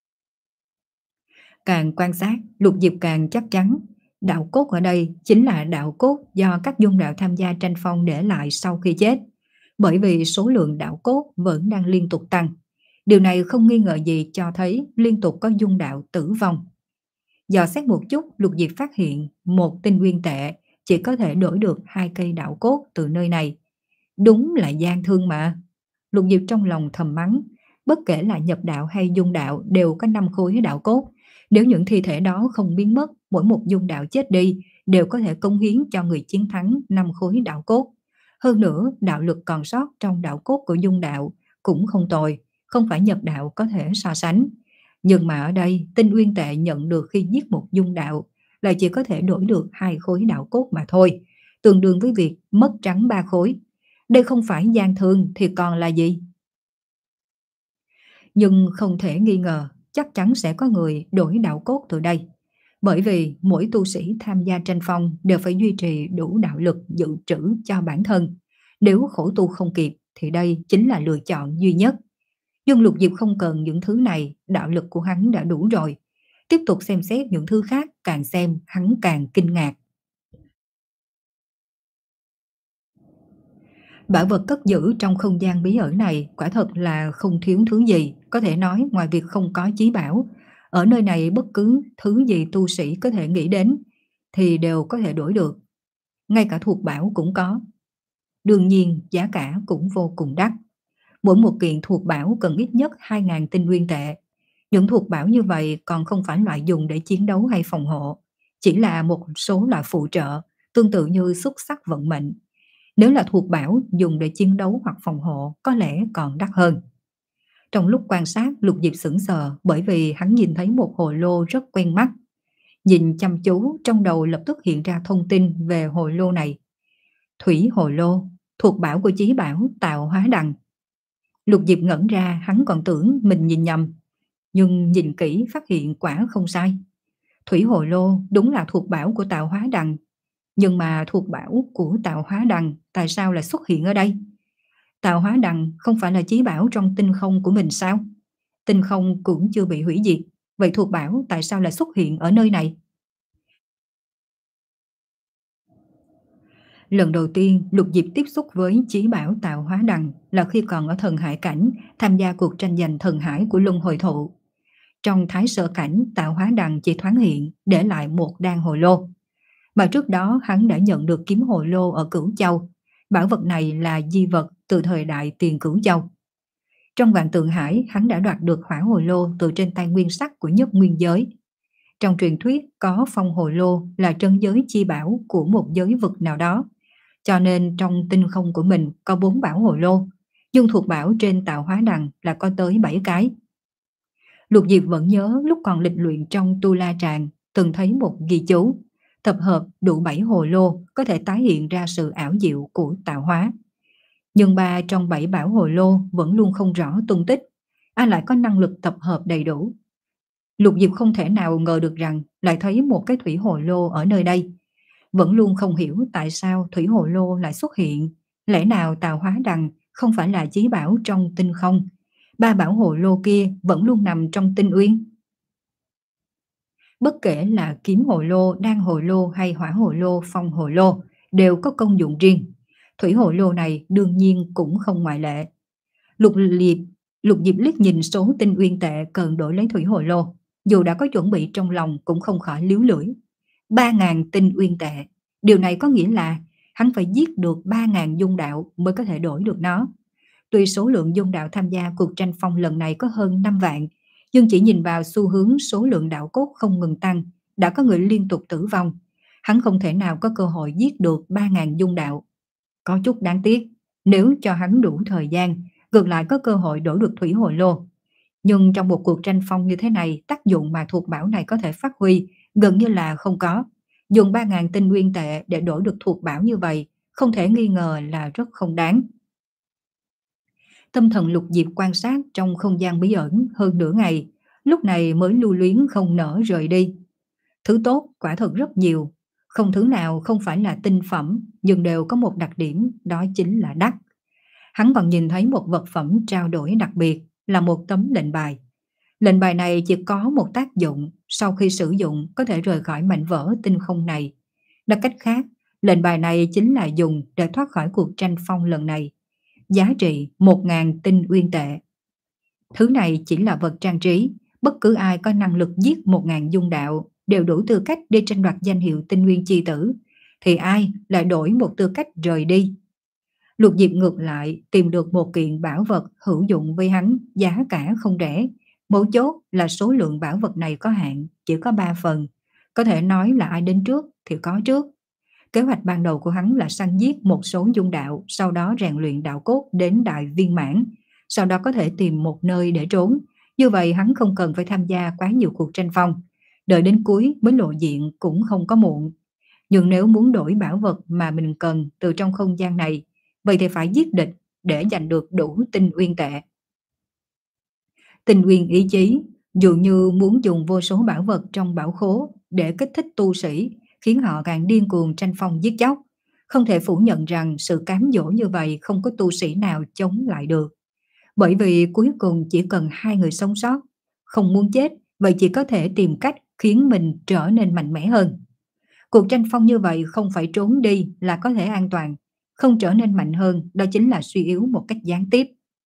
Càng quan sát, Lục Diệp càng chắc chắn đạo cốt ở đây chính là đạo cốt do các dung đạo tham gia tranh phong để lại sau khi chết. Bởi vì số lượng đạo cốt vẫn đang liên tục tăng. Điều này không nghi ngờ gì cho thấy liên tục có dung đạo tử vong. Dò xét một chút, Lục Diệp phát hiện một tinh nguyên tệ chỉ có thể đổi được hai cây đạo cốt từ nơi này. Đúng là gian thương mà. Lục Diệp trong lòng thầm mắng, bất kể là nhập đạo hay dung đạo đều có năm khối đạo cốt. Nếu những thi thể đó không biến mất, mỗi một dung đạo chết đi đều có thể cống hiến cho người chiến thắng năm khối đạo cốt. Hơn nữa, đạo lực còn sót trong đạo cốt của dung đạo cũng không tồi, không phải nhập đạo có thể so sánh. Nhưng mà ở đây, tinh uyên tệ nhận được khi giết một dung đạo lại chỉ có thể đổi được hai khối đạo cốt mà thôi, tương đương với việc mất trắng ba khối. Đây không phải gian thương thì còn là gì? Nhưng không thể nghi ngờ, chắc chắn sẽ có người đổi đạo cốt từ đây. Bởi vì mỗi tu sĩ tham gia tranh phong đều phải duy trì đủ đạo lực dự trữ cho bản thân. Nếu khổ tu không kịp thì đây chính là lựa chọn duy nhất. Nhưng Lục Diệp không cần những thứ này, đạo lực của hắn đã đủ rồi. Tiếp tục xem xét những thứ khác, càng xem hắn càng kinh ngạc. Bảo vật cất giữ trong không gian bí ẩn này quả thật là không thiếu thứ gì, có thể nói ngoài việc không có chí bảo. Ở nơi này bất cứ thứ gì tu sĩ có thể nghĩ đến thì đều có thể đổi được. Ngay cả thuộc bảo cũng có. Đương nhiên giá cả cũng vô cùng đắt. Mỗi một kiện thuộc bảo cần ít nhất hai nghìn tinh nguyên tệ. Những thuộc bảo như vậy còn không phải loại dùng để chiến đấu hay phòng hộ, chỉ là một số loại phụ trợ, tương tự như xúc sắc vận mệnh. Nếu là thuộc bảo dùng để chiến đấu hoặc phòng hộ có lẽ còn đắt hơn. Trong lúc quan sát, Lục Diệp sững sờ bởi vì hắn nhìn thấy một hồ lô rất quen mắt. Nhìn chăm chú, trong đầu lập tức hiện ra thông tin về hồ lô này. Thủy hồ lô, thuộc bảo của chí bảo Tạo Hóa Đằng. Lục Diệp ngẩn ra, hắn còn tưởng mình nhìn nhầm, nhưng nhìn kỹ phát hiện quả không sai. Thủy hồ lô đúng là thuộc bảo của Tạo Hóa Đằng. Nhưng mà thuộc bảo của Tạo Hóa Đằng tại sao lại xuất hiện ở đây? Tạo Hóa Đằng không phải là chí bảo trong tinh không của mình sao? Tinh không cũng chưa bị hủy diệt, vậy thuộc bảo tại sao lại xuất hiện ở nơi này? Lần đầu tiên Lục Diệp tiếp xúc với chí bảo Tạo Hóa Đằng là khi còn ở thần hải cảnh, tham gia cuộc tranh giành thần hải của Luân Hồi Thụ. Trong thái sở cảnh, Tạo Hóa Đằng chỉ thoáng hiện, để lại một đan hồ lô. Mà trước đó hắn đã nhận được kiếm hồ lô ở Cửu Châu. Bảo vật này là di vật từ thời đại Tiền Cửu Châu. Trong Vạn Tượng Hải, hắn đã đoạt được hỏa hồ lô từ trên tay nguyên sắc của Nhất Nguyên Giới. Trong truyền thuyết có phong hồ lô là trân giới chi bảo của một giới vực nào đó. Cho nên trong tinh không của mình có bốn bảo hồ lô, nhưng thuộc bảo trên Tạo Hóa Đằng là có tới bảy cái. Lục Diệp vẫn nhớ lúc còn lịch luyện trong Tu La Tràng, từng thấy một ghi chú. Tập hợp đủ bảy hồ lô có thể tái hiện ra sự ảo diệu của tạo hóa. Nhưng ba trong bảy bảo hồ lô vẫn luôn không rõ tung tích. Ai lại có năng lực tập hợp đầy đủ? Lục Diệp không thể nào ngờ được rằng lại thấy một cái thủy hồ lô ở nơi đây. vẫn luôn không hiểu tại sao thủy hồ lô lại xuất hiện. Lẽ nào Tào Hóa Đằng không phải là chí bảo trong tinh không? Ba bảo hồ lô kia vẫn luôn nằm trong tinh uyên. Bất kể là kiếm hồ lô, đan hồ lô hay hỏa hồ lô, phong hồ lô đều có công dụng riêng. Thủy hồ lô này đương nhiên cũng không ngoại lệ. Lục Diệp, Lục Diệp liếc nhìn số tinh uyên tệ cần đổi lấy thủy hồ lô. Dù đã có chuẩn bị trong lòng cũng không khỏi líu lưỡi. Ba ngàn tinh uyên tệ. Điều này có nghĩa là hắn phải giết được ba ngàn dung đạo mới có thể đổi được nó. Tuy số lượng dung đạo tham gia cuộc tranh phong lần này có hơn năm vạn, nhưng chỉ nhìn vào xu hướng số lượng đạo cốt không ngừng tăng, đã có người liên tục tử vong. Hắn không thể nào có cơ hội giết được ba ngàn dung đạo. Có chút đáng tiếc, nếu cho hắn đủ thời gian, ngược lại có cơ hội đổi được thủy hồ lô. Nhưng trong một cuộc tranh phong như thế này, tác dụng mà thuộc bảo này có thể phát huy gần như là không có. Dùng ba ngàn tinh nguyên tệ để đổi được thuộc bảo như vậy, không thể nghi ngờ là rất không đáng. Tâm thần Lục Diệp quan sát trong không gian bí ẩn hơn nửa ngày, lúc này mới lưu luyến không nỡ rời đi. Thứ tốt quả thật rất nhiều, không thứ nào không phải là tinh phẩm, nhưng đều có một đặc điểm, đó chính là đắt. Hắn còn nhìn thấy một vật phẩm trao đổi đặc biệt là một tấm lệnh bài. Lệnh bài này chỉ có một tác dụng, sau khi sử dụng có thể rời khỏi mảnh vỡ tinh không này. Nói cách khác, lệnh bài này chính là dùng để thoát khỏi cuộc tranh phong lần này. Giá trị một nghìn tinh uyên tệ. Thứ này chỉ là vật trang trí, bất cứ ai có năng lực giết một nghìn dung đạo đều đủ tư cách để tranh đoạt danh hiệu tinh nguyên chi tử, thì ai lại đổi một tư cách rời đi. Lục Diệp ngược lại tìm được một kiện bảo vật hữu dụng với hắn, giá cả không rẻ. Mấu chốt là số lượng bảo vật này có hạn, chỉ có ba phần. Có thể nói là ai đến trước thì có trước. Kế hoạch ban đầu của hắn là săn giết một số dung đạo, sau đó rèn luyện đạo cốt đến đại viên mãn, sau đó có thể tìm một nơi để trốn. Như vậy hắn không cần phải tham gia quá nhiều cuộc tranh phong, đợi đến cuối mới lộ diện cũng không có muộn. Nhưng nếu muốn đổi bảo vật mà mình cần từ trong không gian này, vậy thì phải giết địch để giành được đủ tinh uyên tệ. Tinh uyên ý chí, dường như muốn dùng vô số bảo vật trong bảo khố để kích thích tu sĩ, khiến họ càng điên cuồng tranh phong giết chóc. Không thể phủ nhận rằng sự cám dỗ như vậy không có tu sĩ nào chống lại được. Bởi vì cuối cùng chỉ cần hai người sống sót, không muốn chết, vậy chỉ có thể tìm cách khiến mình trở nên mạnh mẽ hơn. Cuộc tranh phong như vậy không phải trốn đi là có thể an toàn, không trở nên mạnh hơn, đó chính là suy yếu một cách gián tiếp.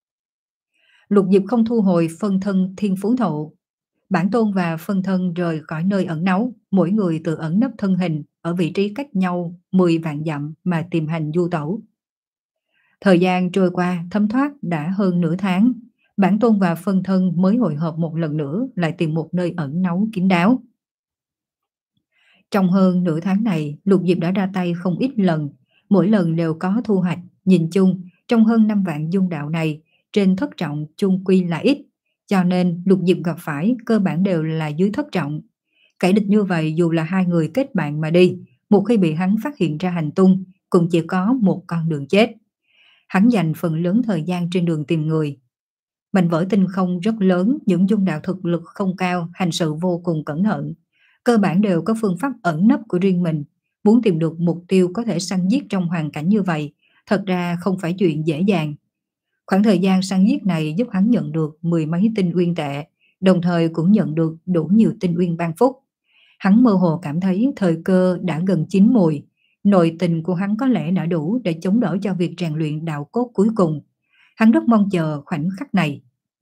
Lục Diệp không thu hồi phân thân Thiên Phú Thụ. Bản tôn và phân thân rời khỏi nơi ẩn náu, mỗi người tự ẩn nấp thân hình ở vị trí cách nhau mười vạn dặm mà tìm hành du tẩu. Thời gian trôi qua thấm thoát đã hơn nửa tháng, bản tôn và phân thân mới hội họp một lần nữa, lại tìm một nơi ẩn náu kín đáo. Trong hơn nửa tháng này, Lục Diệp đã ra tay không ít lần, mỗi lần đều có thu hoạch. Nhìn chung, trong hơn năm vạn dung đạo này, trên thất trọng chung quy là ít, cho nên Lục Diệp gặp phải cơ bản đều là dưới thất trọng. Kẻ địch như vậy dù là hai người kết bạn mà đi, một khi bị hắn phát hiện ra hành tung, cũng chỉ có một con đường chết. Hắn dành phần lớn thời gian trên đường tìm người. Mảnh vỡ tinh không rất lớn, những dung đạo thực lực không cao, hành sự vô cùng cẩn thận. Cơ bản đều có phương pháp ẩn nấp của riêng mình. Muốn tìm được mục tiêu có thể săn giết trong hoàn cảnh như vậy, thật ra không phải chuyện dễ dàng. Khoảng thời gian săn giết này giúp hắn nhận được mười mấy tinh uyên tệ, đồng thời cũng nhận được đủ nhiều tinh uyên ban phúc. Hắn mơ hồ cảm thấy thời cơ đã gần chín mùi, nội tình của hắn có lẽ đã đủ để chống đỡ cho việc rèn luyện đạo cốt cuối cùng. Hắn rất mong chờ khoảnh khắc này.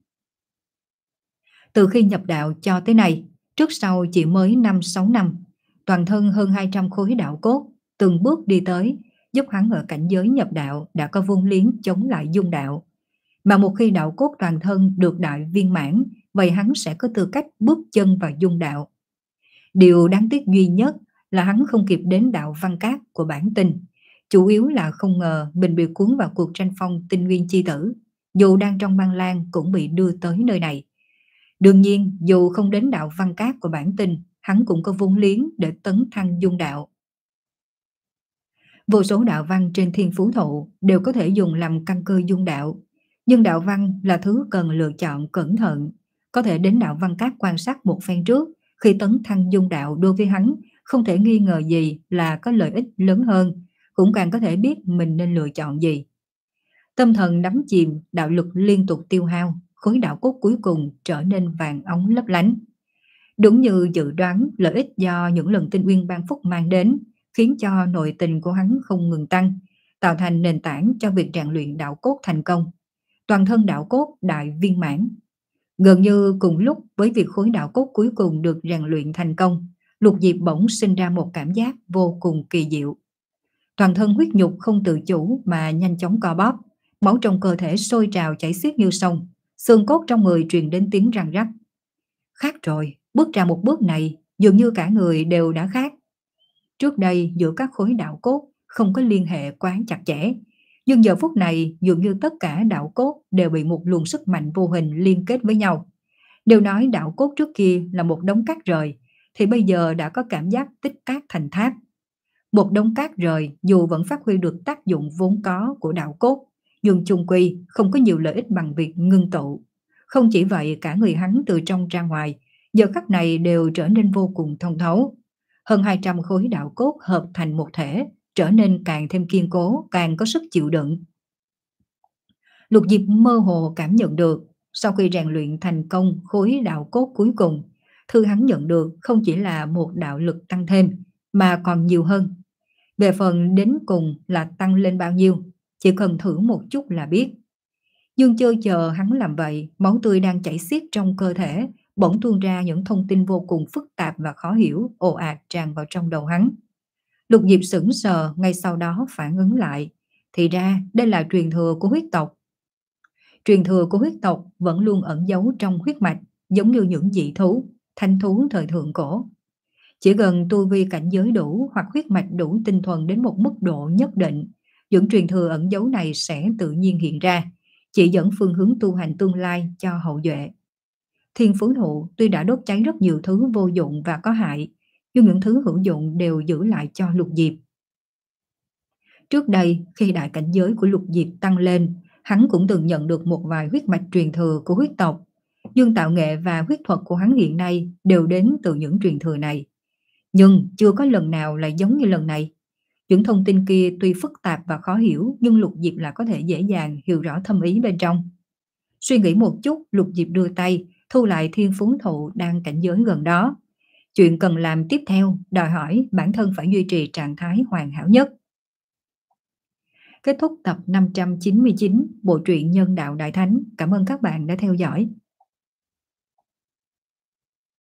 Từ khi nhập đạo cho tới nay, trước sau chỉ mới năm sáu năm, toàn thân hơn hai trăm khối đạo cốt, từng bước đi tới, giúp hắn ở cảnh giới nhập đạo đã có vốn liếng chống lại dung đạo. Mà một khi đạo cốt toàn thân được đại viên mãn, vậy hắn sẽ có tư cách bước chân vào dung đạo. Điều đáng tiếc duy nhất là hắn không kịp đến đạo văn cát của bản tinh. Chủ yếu là không ngờ mình bị cuốn vào cuộc tranh phong tinh nguyên chi tử, dù đang trong băng lan cũng bị đưa tới nơi này. Đương nhiên, dù không đến đạo văn cát của bản tinh, hắn cũng có vốn liếng để tấn thăng dung đạo. Vô số đạo văn trên Thiên Phú Thụ đều có thể dùng làm căn cơ dung đạo, nhưng đạo văn là thứ cần lựa chọn cẩn thận. Có thể đến đạo văn cát quan sát một phen trước, khi tấn thăng dung đạo đối với hắn không thể nghi ngờ gì là có lợi ích lớn hơn, cũng càng có thể biết mình nên lựa chọn gì. Tâm thần đắm chìm, đạo lực liên tục tiêu hao, khối đạo cốt cuối cùng trở nên vàng óng lấp lánh. Đúng như dự đoán, lợi ích do những lần tinh uyên ban phúc mang đến khiến cho nội tình của hắn không ngừng tăng, tạo thành nền tảng cho việc rèn luyện đạo cốt thành công. Toàn thân đạo cốt đại viên mãn. Gần như cùng lúc với việc khối đạo cốt cuối cùng được rèn luyện thành công, Lục Diệp bỗng sinh ra một cảm giác vô cùng kỳ diệu. Toàn thân huyết nhục không tự chủ mà nhanh chóng co bóp, máu trong cơ thể sôi trào chảy xiết như sông, xương cốt trong người truyền đến tiếng răng rắc. Khác rồi, bước ra một bước này, dường như cả người đều đã khác. Trước đây giữa các khối đạo cốt không có liên hệ quá chặt chẽ, nhưng giờ phút này dường như tất cả đạo cốt đều bị một luồng sức mạnh vô hình liên kết với nhau. Đều nói đạo cốt trước kia là một đống cát rời, thì bây giờ đã có cảm giác tích cát thành tháp. Một đống cát rời dù vẫn phát huy được tác dụng vốn có của đạo cốt, nhưng chung quy không có nhiều lợi ích bằng việc ngưng tụ. Không chỉ vậy, cả người hắn từ trong ra ngoài, giờ khắc này đều trở nên vô cùng thông thấu. Hơn hai trăm khối đạo cốt hợp thành một thể, trở nên càng thêm kiên cố, càng có sức chịu đựng. Lục Diệp mơ hồ cảm nhận được, sau khi rèn luyện thành công khối đạo cốt cuối cùng, thứ hắn nhận được không chỉ là một đạo lực tăng thêm, mà còn nhiều hơn. Về phần đến cùng là tăng lên bao nhiêu, chỉ cần thử một chút là biết. Nhưng chưa chờ hắn làm vậy, máu tươi đang chảy xiết trong cơ thể, bỗng tuôn ra những thông tin vô cùng phức tạp và khó hiểu, ồ ạt tràn vào trong đầu hắn. Lục Diệp sững sờ, ngay sau đó phản ứng lại. Thì ra đây là truyền thừa của huyết tộc. Truyền thừa của huyết tộc vẫn luôn ẩn giấu trong huyết mạch, giống như những dị thú, thanh thú thời thượng cổ. Chỉ cần tu vi cảnh giới đủ hoặc huyết mạch đủ tinh thuần đến một mức độ nhất định, những truyền thừa ẩn giấu này sẽ tự nhiên hiện ra, chỉ dẫn phương hướng tu hành tương lai cho hậu duệ. Thiên Phú Thụ tuy đã đốt cháy rất nhiều thứ vô dụng và có hại, nhưng những thứ hữu dụng đều giữ lại cho Lục Diệp. Trước đây, khi đại cảnh giới của Lục Diệp tăng lên, hắn cũng từng nhận được một vài huyết mạch truyền thừa của huyết tộc, nhưng tạo nghệ và huyết thuật của hắn hiện nay đều đến từ những truyền thừa này. Nhưng chưa có lần nào lại giống như lần này. Những thông tin kia tuy phức tạp và khó hiểu, nhưng Lục Diệp là có thể dễ dàng hiểu rõ thâm ý bên trong. Suy nghĩ một chút, Lục Diệp đưa tay thu lại Thiên Phú Thụ đang cảnh giới gần đó. Chuyện cần làm tiếp theo đòi hỏi bản thân phải duy trì trạng thái hoàn hảo nhất. Kết thúc tập năm trăm chín mươi chín bộ truyện Nhân Đạo Đại Thánh. Cảm ơn các bạn đã theo dõi.